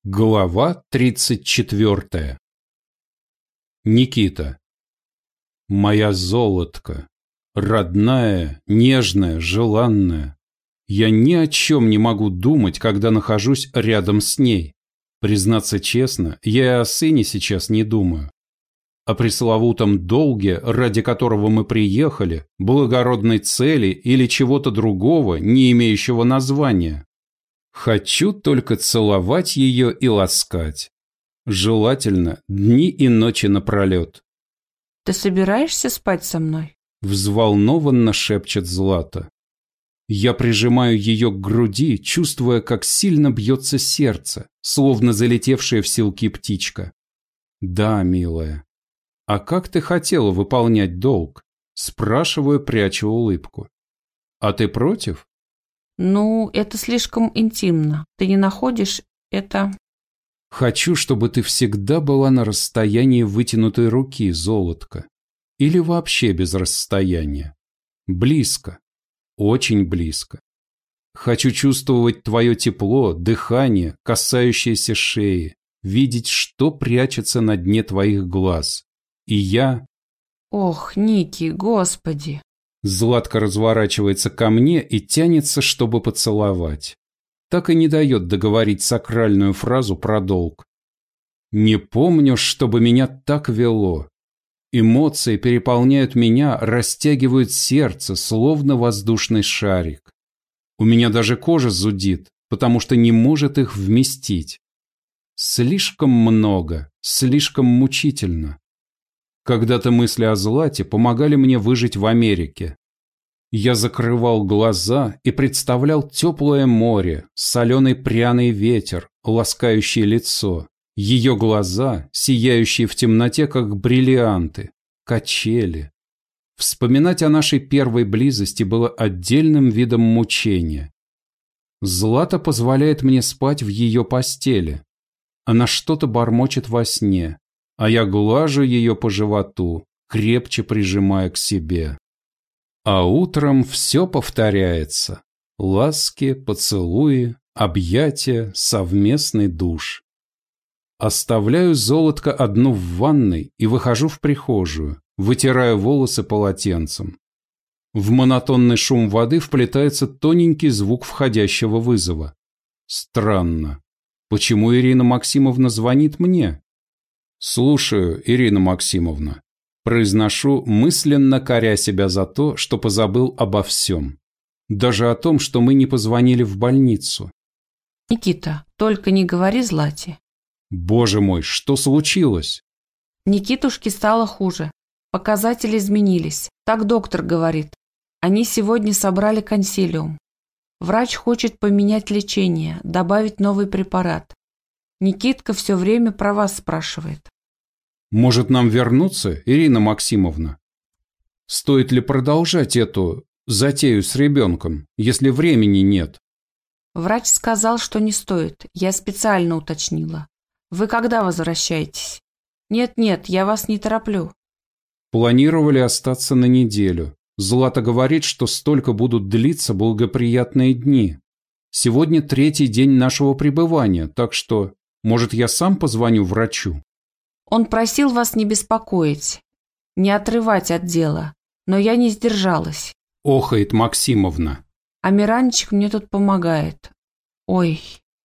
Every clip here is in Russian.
Глава 34. Никита. Моя золотко, родная, нежная, желанная. Я ни о чем не могу думать, когда нахожусь рядом с ней. Признаться честно, я и о сыне сейчас не думаю. О пресловутом долге, ради которого мы приехали, благородной цели или чего-то другого, не имеющего названия. Хочу только целовать ее и ласкать. Желательно дни и ночи напролет. «Ты собираешься спать со мной?» Взволнованно шепчет Злата. Я прижимаю ее к груди, чувствуя, как сильно бьется сердце, словно залетевшая в селки птичка. Да, милая. А как ты хотела выполнять долг? Спрашиваю, пряча улыбку. А ты против? Ну, это слишком интимно. Ты не находишь это... Хочу, чтобы ты всегда была на расстоянии вытянутой руки, золотко. Или вообще без расстояния. Близко. Очень близко. Хочу чувствовать твое тепло, дыхание, касающееся шеи, видеть, что прячется на дне твоих глаз. И я... Ох, Ники, господи! Златка разворачивается ко мне и тянется, чтобы поцеловать. Так и не дает договорить сакральную фразу про долг. Не помню, чтобы меня так вело. Эмоции переполняют меня, растягивают сердце, словно воздушный шарик. У меня даже кожа зудит, потому что не может их вместить. Слишком много, слишком мучительно. Когда-то мысли о Злате помогали мне выжить в Америке. Я закрывал глаза и представлял теплое море, соленый пряный ветер, ласкающий лицо, ее глаза, сияющие в темноте, как бриллианты, качели. Вспоминать о нашей первой близости было отдельным видом мучения. Злата позволяет мне спать в ее постели. Она что-то бормочет во сне, а я глажу ее по животу, крепче прижимая к себе. А утром все повторяется. Ласки, поцелуи, объятия, совместный душ. Оставляю золотко одну в ванной и выхожу в прихожую, вытирая волосы полотенцем. В монотонный шум воды вплетается тоненький звук входящего вызова. Странно. Почему Ирина Максимовна звонит мне? «Слушаю, Ирина Максимовна», произношу, мысленно коря себя за то, что позабыл обо всем. Даже о том, что мы не позвонили в больницу. Никита, только не говори Злате. Боже мой, что случилось? Никитушке стало хуже. Показатели изменились. Так доктор говорит. Они сегодня собрали консилиум. Врач хочет поменять лечение, добавить новый препарат. Никитка все время про вас спрашивает. Может, нам вернуться, Ирина Максимовна? Стоит ли продолжать эту затею с ребенком, если времени нет? Врач сказал, что не стоит. Я специально уточнила. Вы когда возвращаетесь? Нет, я вас не тороплю. Планировали остаться на неделю. Злата говорит, что столько будут длиться благоприятные дни. Сегодня 3-й день нашего пребывания, так что, может, я сам позвоню врачу? Он просил вас не беспокоить, не отрывать от дела, но я не сдержалась. Охает Максимовна. А Миранчик мне тут помогает. Ой.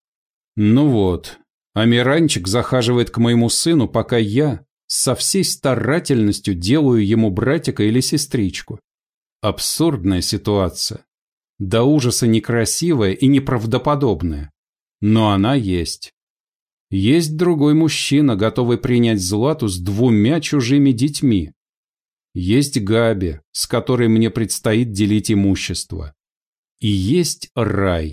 Ну вот, а Миранчик захаживает к моему сыну, пока я со всей старательностью делаю ему братика или сестричку. Абсурдная ситуация. До ужаса некрасивая и неправдоподобная. Но она есть. Есть другой мужчина, готовый принять Злату с 2 чужими детьми. Есть Габи, с которой мне предстоит делить имущество. И есть рай.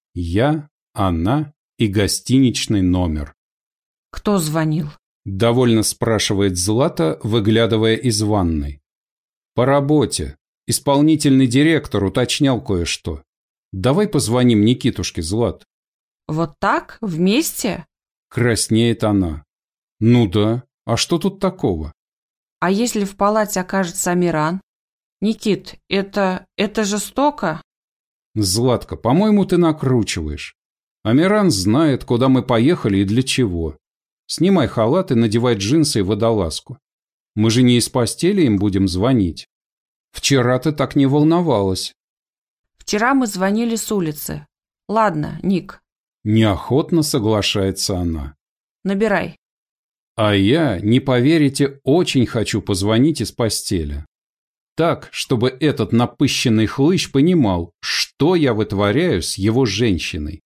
Я, она и гостиничный номер. Кто звонил? Довольно спрашивает Злата, выглядывая из ванной. По работе. Исполнительный директор уточнял кое-что. Давай позвоним Никитушке, Злат. Вот так? Вместе? Краснеет она. Ну да, а что тут такого? А если в палате окажется Амиран? Никит, это жестоко? Златка, по-моему, ты накручиваешь. Амиран знает, куда мы поехали и для чего. Снимай халат и надевай джинсы и водолазку. Мы же не из постели им будем звонить. Вчера ты так не волновалась. Вчера мы звонили с улицы. Ладно, Ник. Неохотно соглашается она. Набирай. А я, не поверите, очень хочу позвонить из постели. Так, чтобы этот напыщенный хлыщ понимал, что я вытворяю с его женщиной.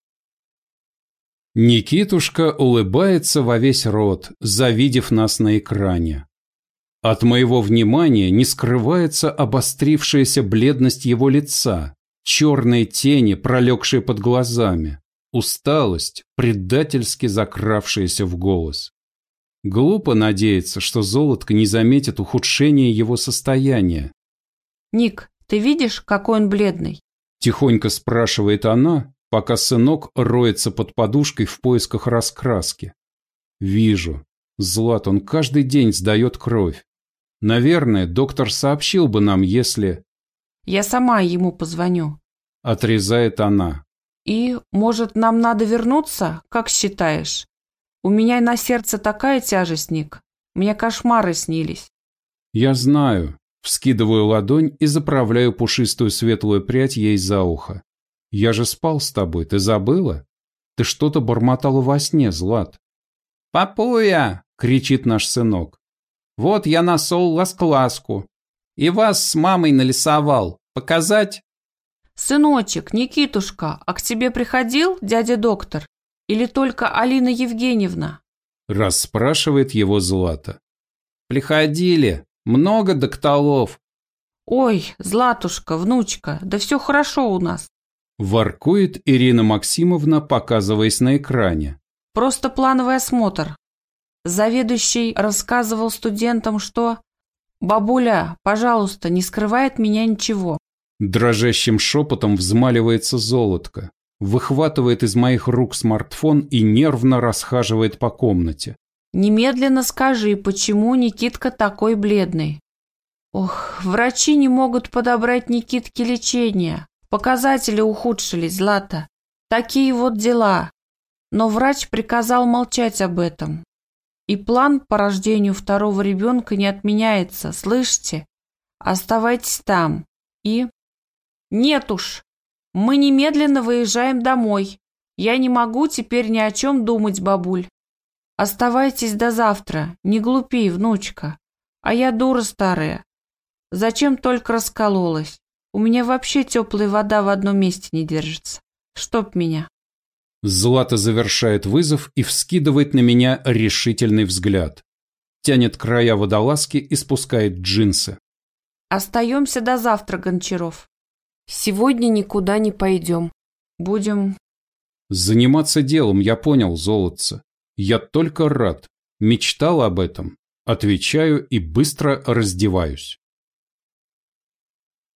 Никитушка улыбается во весь рот, завидев нас на экране. От моего внимания не скрывается обострившаяся бледность его лица, черные тени, пролегшие под глазами, усталость, предательски закравшаяся в голос. Глупо надеяться, что Золотко не заметит ухудшения его состояния. «Ник, ты видишь, какой он бледный?» Тихонько спрашивает она, пока сынок роется под подушкой в поисках раскраски. Вижу. Злат, он каждый день сдает кровь. Наверное, доктор сообщил бы нам, если... Я сама ему позвоню. Отрезает она. И, может, нам надо вернуться, как считаешь? У меня на сердце такая тяжесть, Ник. Мне кошмары снились. Я знаю. Вскидываю ладонь и заправляю пушистую светлую прядь ей за ухо. Я же спал с тобой, ты забыла? Ты что-то бормотала во сне, Злат. «Папуя!» — кричит наш сынок. «Вот я насол ласкласку. И вас с мамой нарисовал. Показать?» «Сыночек, Никитушка, а к тебе приходил дядя доктор? Или только Алина Евгеньевна?» Расспрашивает его Злата. «Приходили. Много докторов». «Ой, Златушка, внучка, да все хорошо у нас». Воркует Ирина Максимовна, показываясь на экране. «Просто плановый осмотр. Заведующий рассказывал студентам, что... Бабуля, пожалуйста, не скрывай от меня ничего». Дрожащим шепотом взмаливается Золотко, выхватывает из моих рук смартфон и нервно расхаживает по комнате. «Немедленно скажи, почему Никитка такой бледный?» «Ох, врачи не могут подобрать Никитке лечение. Показатели ухудшились, Злата. Такие вот дела. Но врач приказал молчать об этом. И план по рождению второго ребенка не отменяется, слышите? Оставайтесь там. И... Нет уж, мы немедленно выезжаем домой. Я не могу теперь ни о чем думать, бабуль. Оставайтесь до завтра, не глупи, внучка. А я дура старая. Зачем только раскололась? У меня вообще теплая вода в одном месте не держится. Чтоб меня». Злата завершает вызов и вскидывает на меня решительный взгляд. Тянет края водолазки и спускает джинсы. «Остаемся до завтра, Гончаров. Сегодня никуда не пойдем. Будем...» Заниматься делом, я понял, золотце. Я только рад. Мечтал об этом. Отвечаю и быстро раздеваюсь.